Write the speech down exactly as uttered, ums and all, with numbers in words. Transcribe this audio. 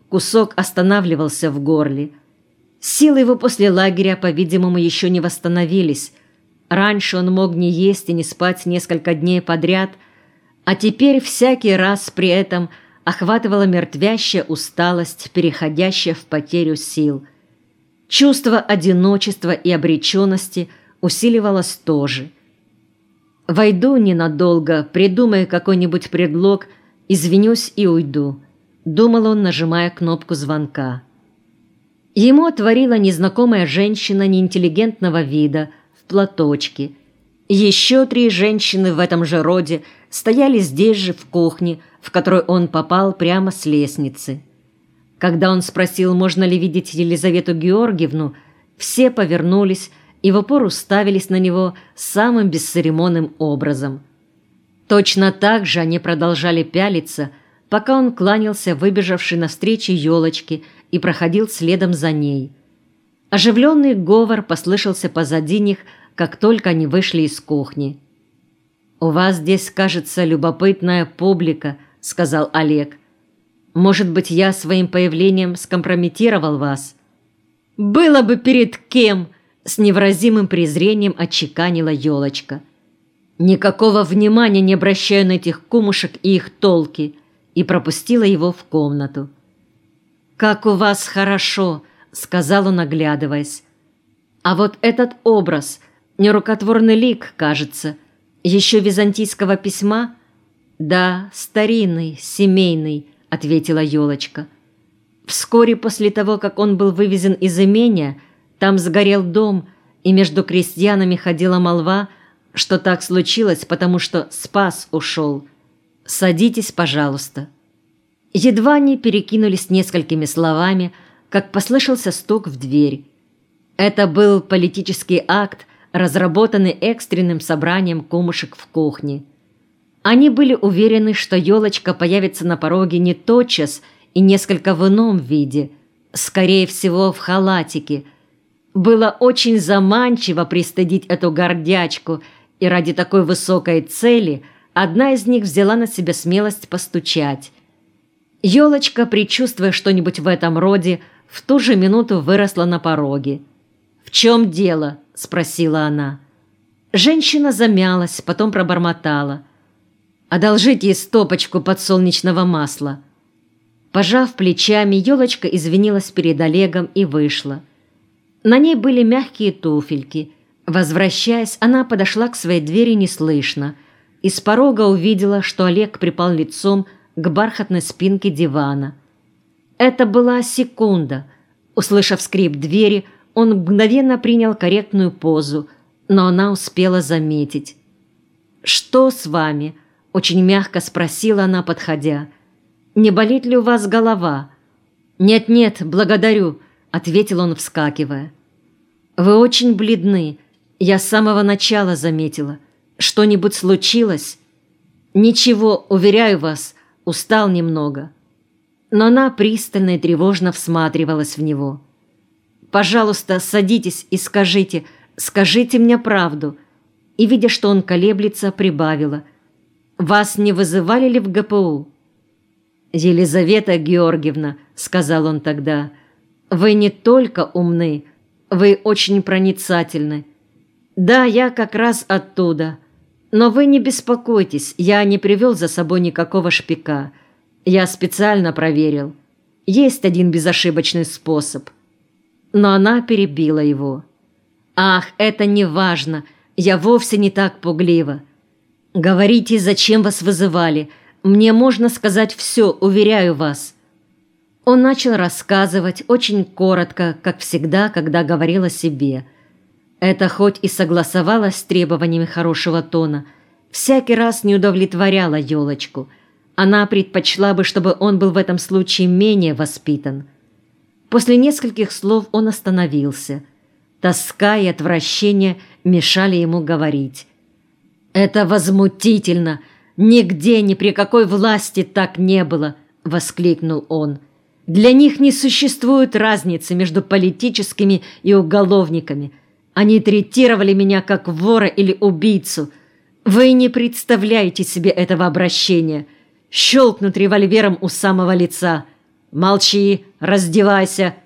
Кусок останавливался в горле. Силы его после лагеря, по-видимому, еще не восстановились. Раньше он мог не есть и не спать несколько дней подряд, а теперь всякий раз при этом охватывала мертвящая усталость, переходящая в потерю сил. Чувство одиночества и обреченности усиливалось тоже. «Войду ненадолго, придумаю какой-нибудь предлог, извинюсь и уйду», — думал он, нажимая кнопку звонка. Ему отворила незнакомая женщина неинтеллигентного вида в платочке. Еще три женщины в этом же роде стояли здесь же в кухне, в которую он попал прямо с лестницы. Когда он спросил, можно ли видеть Елизавету Георгиевну, все повернулись и в упор уставились на него самым бесцеремонным образом. Точно так же они продолжали пялиться, пока он кланялся выбежавшей навстречу елочке и проходил следом за ней. Оживленный говор послышался позади них, как только они вышли из кухни. «У вас здесь, кажется, любопытная публика», — сказал Олег. «Может быть, я своим появлением скомпрометировал вас?» «Было бы перед кем!» — с невыразимым презрением отчеканила елочка. «Никакого внимания не обращаю на этих кумушек и их толки», и пропустила его в комнату. «Как у вас хорошо!» — сказал он, оглядываясь. «А вот этот образ, нерукотворный лик, кажется, еще византийского письма?» «Да, старинный, семейный», — ответила елочка. «Вскоре после того, как он был вывезен из имения, там сгорел дом, и между крестьянами ходила молва, что так случилось, потому что Спас ушел. Садитесь, пожалуйста». Едва они перекинулись несколькими словами, как послышался стук в дверь. Это был политический акт, разработанный экстренным собранием кумушек в кухне. Они были уверены, что елочка появится на пороге не тотчас и несколько в ином виде, скорее всего, в халатике. Было очень заманчиво пристыдить эту гордячку, и ради такой высокой цели одна из них взяла на себя смелость постучать. Елочка, предчувствуя что-нибудь в этом роде, в ту же минуту выросла на пороге. «В чем дело?» — спросила она. Женщина замялась, потом пробормотала. «Одолжите стопочку подсолнечного масла». Пожав плечами, елочка извинилась перед Олегом и вышла. На ней были мягкие туфельки. Возвращаясь, она подошла к своей двери неслышно и с порога увидела, что Олег припал лицом к бархатной спинке дивана. Это была секунда. Услышав скрип двери, он мгновенно принял корректную позу, но она успела заметить. «Что с вами?» — очень мягко спросила она, подходя. «Не болит ли у вас голова?» «Нет-нет, благодарю», — ответил он, вскакивая. «Вы очень бледны. Я с самого начала заметила. Что-нибудь случилось?» «Ничего, уверяю вас, устал немного». Но она пристально и тревожно всматривалась в него. «Пожалуйста, садитесь и скажите, скажите мне правду». И, видя, что он колеблется, прибавила. «Вас не вызывали ли в гэ пэ у?» «Елизавета Георгиевна», — сказал он тогда, — «вы не только умны, вы очень проницательны. Да, я как раз оттуда. Но вы не беспокойтесь, я не привел за собой никакого шпика. Я специально проверил. Есть один безошибочный способ». Но она перебила его. «Ах, это не важно, я вовсе не так пуглива. Говорите, зачем вас вызывали. Мне можно сказать все, уверяю вас». Он начал рассказывать очень коротко, как всегда, когда говорил о себе. Это хоть и согласовалось с требованиями хорошего тона, всякий раз не удовлетворяло елочку. Она предпочла бы, чтобы он был в этом случае менее воспитан. После нескольких слов он остановился. Тоска и отвращение мешали ему говорить. «Это возмутительно! Нигде, ни при какой власти так не было!» — воскликнул он. «Для них не существует разницы между политическими и уголовниками. Они третировали меня как вора или убийцу. Вы не представляете себе этого обращения. Щелкнут револьвером у самого лица. «Молчи, раздевайся!»